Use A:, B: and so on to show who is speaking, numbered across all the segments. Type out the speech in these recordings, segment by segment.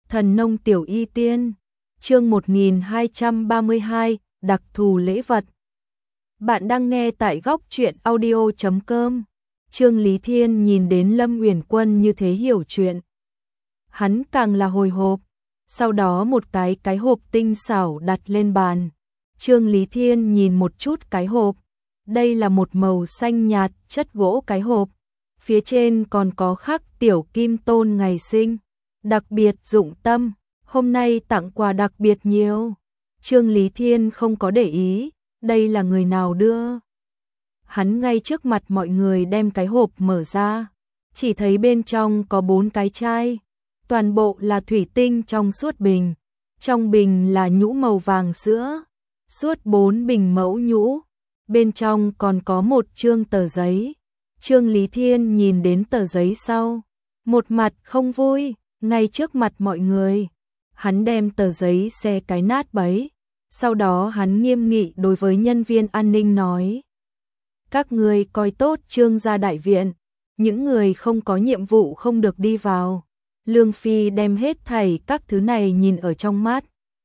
A: Thần nông tiểu y tiên, chương 1232, đặc thù lễ vật. Bạn đang nghe tại góc truyện audio.com. Trương Lý Thiên nhìn đến Lâm Uyển Quân như thế hiểu chuyện. Hắn càng là hồi hộp, sau đó một cái hộp tinh xảo đặt lên bàn. Trương Lý Thiên nhìn một chút cái hộp, đây là một màu xanh nhạt chất gỗ cái hộp, phía trên còn có khắc tiểu kim tôn ngày sinh. Đặc biệt dụng tâm, hôm nay tặng quà đặc biệt nhiều. Trương Lý Thiên không có để ý, đây là người nào đưa. Hắn ngay trước mặt mọi người đem cái hộp mở ra, chỉ thấy bên trong có 4 cái chai, toàn bộ là thủy tinh trong suốt bình. Trong bình là nhũ màu vàng sữa, suốt 4 bình mẫu nhũ, bên trong còn có một chương tờ giấy. Trương Lý Thiên nhìn đến tờ giấy sau, một mặt không vui. Ngay trước mặt mọi người, hắn đem tờ giấy xé cái nát bấy, sau đó hắn nghiêm nghị đối với nhân viên an ninh nói: các người coi tốt Trương gia đại viện, những người không có nhiệm vụ không được đi vào. Lương Phi đem hết thảy các thứ này nhìn ở trong mắt.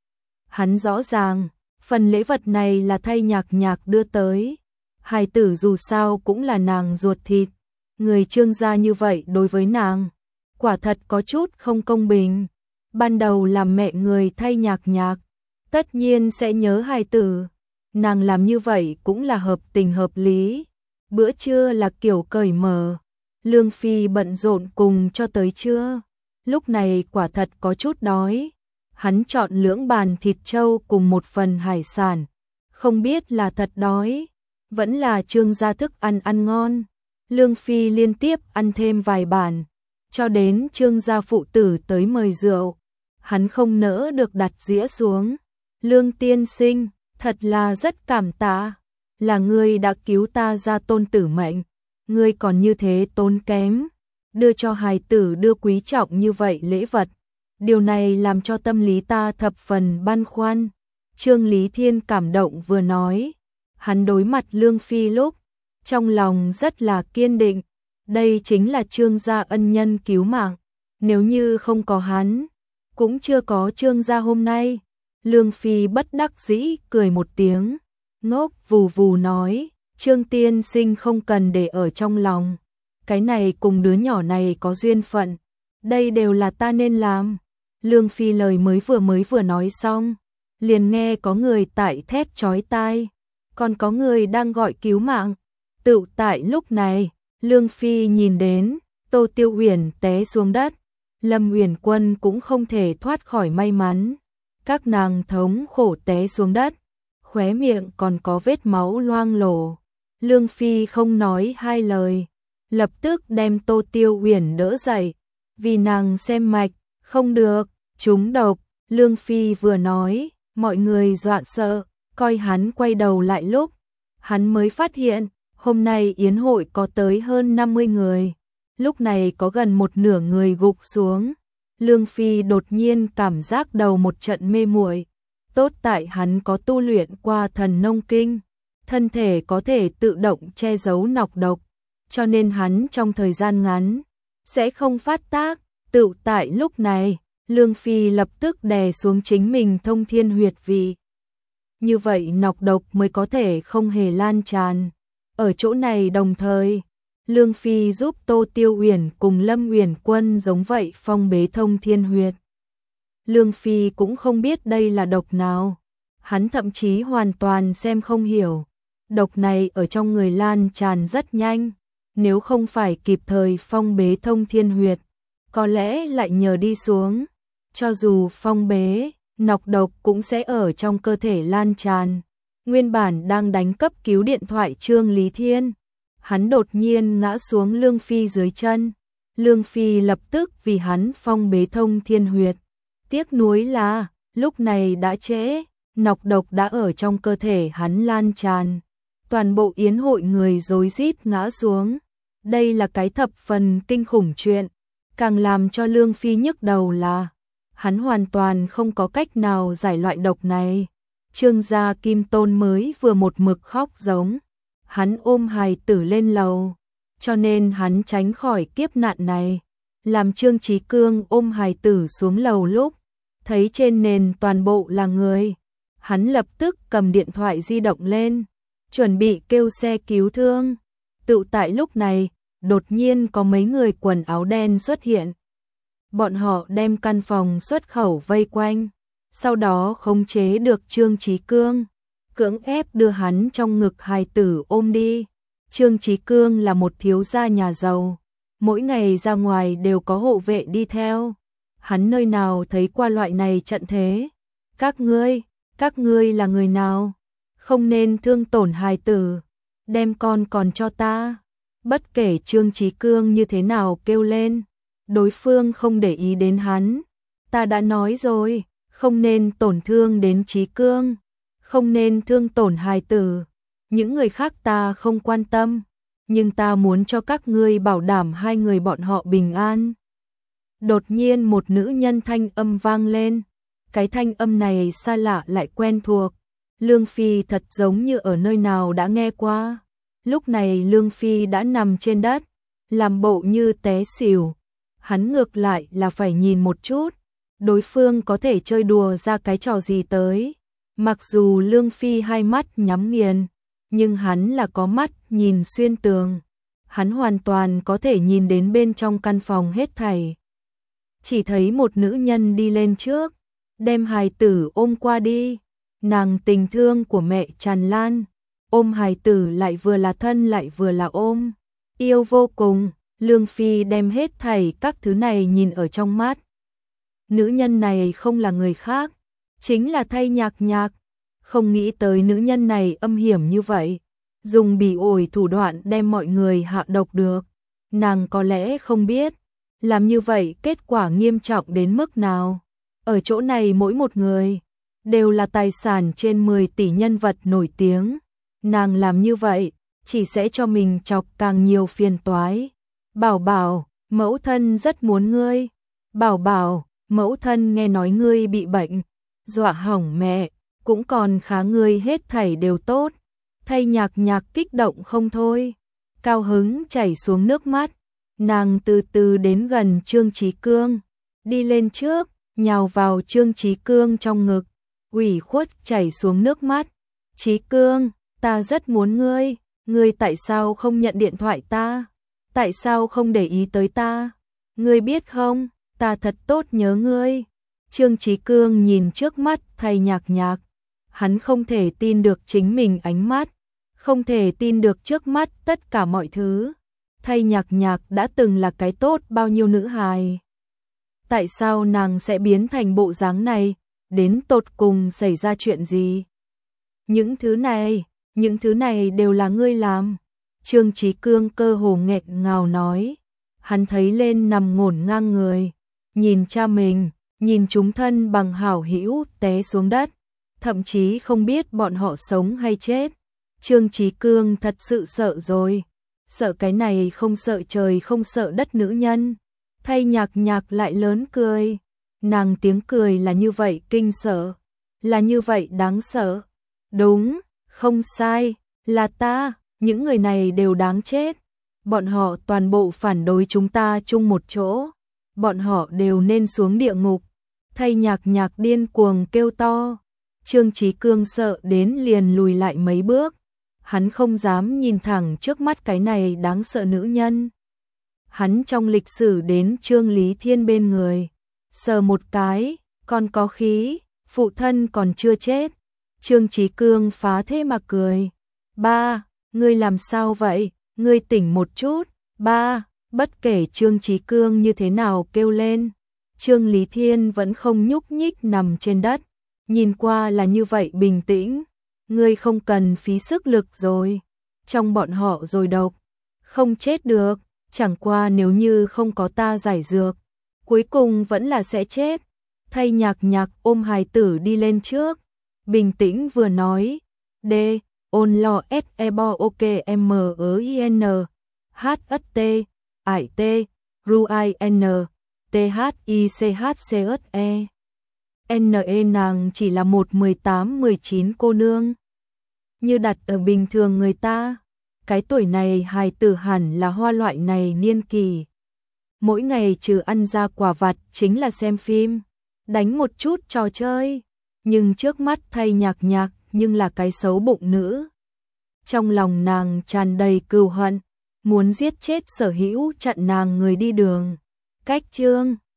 A: Hắn rõ ràng, phần lễ vật này là thay Nhạc đưa tới. Hài tử dù sao cũng là nàng ruột thịt, người Trương gia như vậy đối với nàng quả thật có chút không công bình. Ban đầu làm mẹ người thay Nhạc, tất nhiên sẽ nhớ hài tử. Nàng làm như vậy cũng là hợp tình hợp lý. Bữa trưa là kiểu cởi mở. Lương Phi bận rộn cùng cho tới trưa. Lúc này quả thật có chút đói. Hắn chọn lưỡng bàn thịt trâu cùng một phần hải sản. Không biết là thật đói, vẫn là Trương gia thức ăn ngon. Lương Phi liên tiếp ăn thêm vài bàn, cho đến Trương gia phụ tử tới mời rượu, hắn không nỡ được đặt dĩa xuống. Lương tiên sinh, thật là rất cảm tạ, là ngươi đã cứu ta ra tôn tử mệnh, ngươi còn như thế tốn kém, đưa cho hài tử đưa quý trọng như vậy lễ vật. Điều này làm cho tâm lý ta thập phần băn khoăn. Trương Lý Thiên cảm động vừa nói, hắn đối mặt Lương Phi lúc, trong lòng rất là kiên định. Đây chính là Trương gia ân nhân cứu mạng, nếu như không có hắn, cũng chưa có Trương gia hôm nay. Lương Phi bất đắc dĩ cười một tiếng, ngốc vù vù nói: Trương tiên sinh không cần để ở trong lòng, cái này cùng đứa nhỏ này có duyên phận, đây đều là ta nên làm. Lương Phi lời mới vừa nói xong, liền nghe có người tại thét chói tai, còn có người đang gọi cứu mạng. Tựu tại lúc này, Lương Phi nhìn đến Tô Tiêu Uyển té xuống đất, Lâm Uyển Quân cũng không thể thoát khỏi may mắn. Các nàng thống khổ té xuống đất, khóe miệng còn có vết máu loang lổ. Lương Phi không nói hai lời, lập tức đem Tô Tiêu Uyển đỡ dậy, vì nàng xem mạch, không được, trúng độc. Lương Phi vừa nói, mọi người dọa sợ, coi hắn quay đầu lại lúc, hắn mới phát hiện hôm nay yến hội có tới hơn 50 người, lúc này có gần một nửa người gục xuống. Lương Phi đột nhiên cảm giác đầu một trận mê muội, tốt tại hắn có tu luyện qua thần nông kinh, thân thể có thể tự động che giấu nọc độc, cho nên hắn trong thời gian ngắn sẽ không phát tác. Tựu tại lúc này, Lương Phi lập tức đè xuống chính mình thông thiên huyệt vị, như vậy nọc độc mới có thể không hề lan tràn. Ở chỗ này đồng thời, Lương Phi giúp Tô Tiêu Uyển cùng Lâm Uyển Quân giống vậy phong bế thông thiên huyệt. Lương Phi cũng không biết đây là độc nào, hắn thậm chí hoàn toàn xem không hiểu. Độc này ở trong người lan tràn rất nhanh, nếu không phải kịp thời phong bế thông thiên huyệt, có lẽ lại nhờ đi xuống. Cho dù phong bế, nọc độc cũng sẽ ở trong cơ thể lan tràn. Nguyên bản đang đánh cấp cứu điện thoại Trương Lý Thiên, hắn đột nhiên ngã xuống Lương Phi dưới chân. Lương Phi lập tức vì hắn phong bế thông thiên huyệt. Tiếc nuối là, lúc này đã trễ, nọc độc đã ở trong cơ thể hắn lan tràn. Toàn bộ yến hội người rối rít ngã xuống. Đây là cái thập phần kinh khủng chuyện. Càng làm cho Lương Phi nhức đầu là, hắn hoàn toàn không có cách nào giải loại độc này. Trương gia Kim Tôn mới vừa một mực khóc giống, hắn ôm hài tử lên lầu, cho nên hắn tránh khỏi kiếp nạn này. Làm Trương Chí Cương ôm hài tử xuống lầu lúc, thấy trên nền toàn bộ là người. Hắn lập tức cầm điện thoại di động lên, chuẩn bị kêu xe cứu thương. Tự tại lúc này, đột nhiên có mấy người quần áo đen xuất hiện. Bọn họ đem căn phòng xuất khẩu vây quanh, sau đó khống chế được Trương Chí Cương, cưỡng ép đưa hắn trong ngực hài tử ôm đi. Trương Chí Cương là một thiếu gia nhà giàu, mỗi ngày ra ngoài đều có hộ vệ đi theo. Hắn nơi nào thấy qua loại này trận thế. Các ngươi là người nào? Không nên thương tổn hài tử, đem con còn cho ta. Bất kể Trương Chí Cương như thế nào kêu lên, đối phương không để ý đến hắn. Ta đã nói rồi, không nên tổn thương đến Chí Cương, không nên thương tổn hài tử. Những người khác ta không quan tâm, nhưng ta muốn cho các ngươi bảo đảm hai người bọn họ bình an. Đột nhiên một nữ nhân thanh âm vang lên. Cái thanh âm này xa lạ lại quen thuộc. Lương Phi thật giống như ở nơi nào đã nghe qua. Lúc này Lương Phi đã nằm trên đất, làm bộ như té xỉu. Hắn ngược lại là phải nhìn một chút, đối phương có thể chơi đùa ra cái trò gì tới. Mặc dù Lương Phi hai mắt nhắm nghiền, nhưng hắn là có mắt nhìn xuyên tường. Hắn hoàn toàn có thể nhìn đến bên trong căn phòng hết thảy. Chỉ thấy một nữ nhân đi lên trước, đem hài tử ôm qua đi. Nàng tình thương của mẹ tràn lan, ôm hài tử lại vừa là thân lại vừa là ôm, yêu vô cùng. Lương Phi đem hết thảy các thứ này nhìn ở trong mắt. Nữ nhân này không là người khác, chính là Thay Nhạc Nhạc. Không nghĩ tới nữ nhân này âm hiểm như vậy, dùng bỉ ổi thủ đoạn đem mọi người hạ độc được. Nàng có lẽ không biết, làm như vậy kết quả nghiêm trọng đến mức nào. Ở chỗ này mỗi một người đều là tài sản trên 10 tỷ nhân vật nổi tiếng. Nàng làm như vậy chỉ sẽ cho mình chọc càng nhiều phiền toái. Bảo Bảo, mẫu thân rất muốn ngươi. Bảo Bảo, mẫu thân nghe nói ngươi bị bệnh, dọa hỏng mẹ, cũng còn khá, ngươi hết thảy đều tốt. Thay Nhạc Nhạc kích động không thôi, cao hứng chảy xuống nước mắt. Nàng từ từ đến gần Trương Chí Cương, đi lên trước, nhào vào Trương Chí Cương trong ngực, ủy khuất chảy xuống nước mắt. Chí Cương, ta rất muốn ngươi, ngươi tại sao không nhận điện thoại ta? Tại sao không để ý tới ta? Ngươi biết không, ta thật tốt nhớ ngươi. Trương Chí Cương nhìn trước mắt Thay Nhạc Nhạc, hắn không thể tin được chính mình ánh mắt, không thể tin được trước mắt tất cả mọi thứ. Thay Nhạc Nhạc đã từng là cái tốt bao nhiêu nữ hài. Tại sao nàng sẽ biến thành bộ dáng này? Đến tột cùng xảy ra chuyện gì? Những thứ này đều là ngươi làm. Trương Chí Cương cơ hồ nghẹn ngào nói. Hắn thấy lên nằm ngổn ngang người, nhìn cha mình, nhìn chúng thân bằng hảo hữu té xuống đất, thậm chí không biết bọn họ sống hay chết. Trương Chí Cương thật sự sợ rồi, sợ cái này không sợ trời không sợ đất nữ nhân. Thay Nhạc Nhạc lại lớn cười, nàng tiếng cười là như vậy kinh sợ, là như vậy đáng sợ. Đúng, không sai, là ta, những người này đều đáng chết. Bọn họ toàn bộ phản đối chúng ta chung một chỗ, bọn họ đều nên xuống địa ngục. Thay Nhạc Nhạc điên cuồng kêu to. Trương Chí Cương sợ đến liền lùi lại mấy bước, hắn không dám nhìn thẳng trước mắt cái này đáng sợ nữ nhân. Hắn trong lịch sử đến Trương Lý Thiên bên người, sờ một cái, còn có khí, phụ thân còn chưa chết. Trương Chí Cương phá thế mà cười. Ba, ngươi làm sao vậy? Ngươi tỉnh một chút. Ba, bất kể Trương Chí Cương như thế nào kêu lên, Trương Lý Thiên vẫn không nhúc nhích nằm trên đất, nhìn qua là như vậy bình tĩnh. Ngươi không cần phí sức lực rồi, trong bọn họ rồi độc, không chết được, chẳng qua nếu như không có ta giải dược, cuối cùng vẫn là sẽ chết. Thay Nhạc Nhạc ôm hài tử đi lên trước, bình tĩnh vừa nói, D, ôn lo s e bo ok m e i n, h s t, i t, ru i n, t h i c h c s e. N.E. nàng chỉ là một 18-19 cô nương. Như đặt ở bình thường người ta, cái tuổi này hài tử hẳn là hoa loại này niên kỳ. mỗi ngày trừ ăn ra quả vặt chính là xem phim, đánh một chút trò chơi, nhưng trước mắt thay Nhạc Nhạc nhưng là cái xấu bụng nữ. Trong lòng nàng tràn đầy cừu hận, muốn giết chết sở hữu chặn nàng người đi đường. Cách chương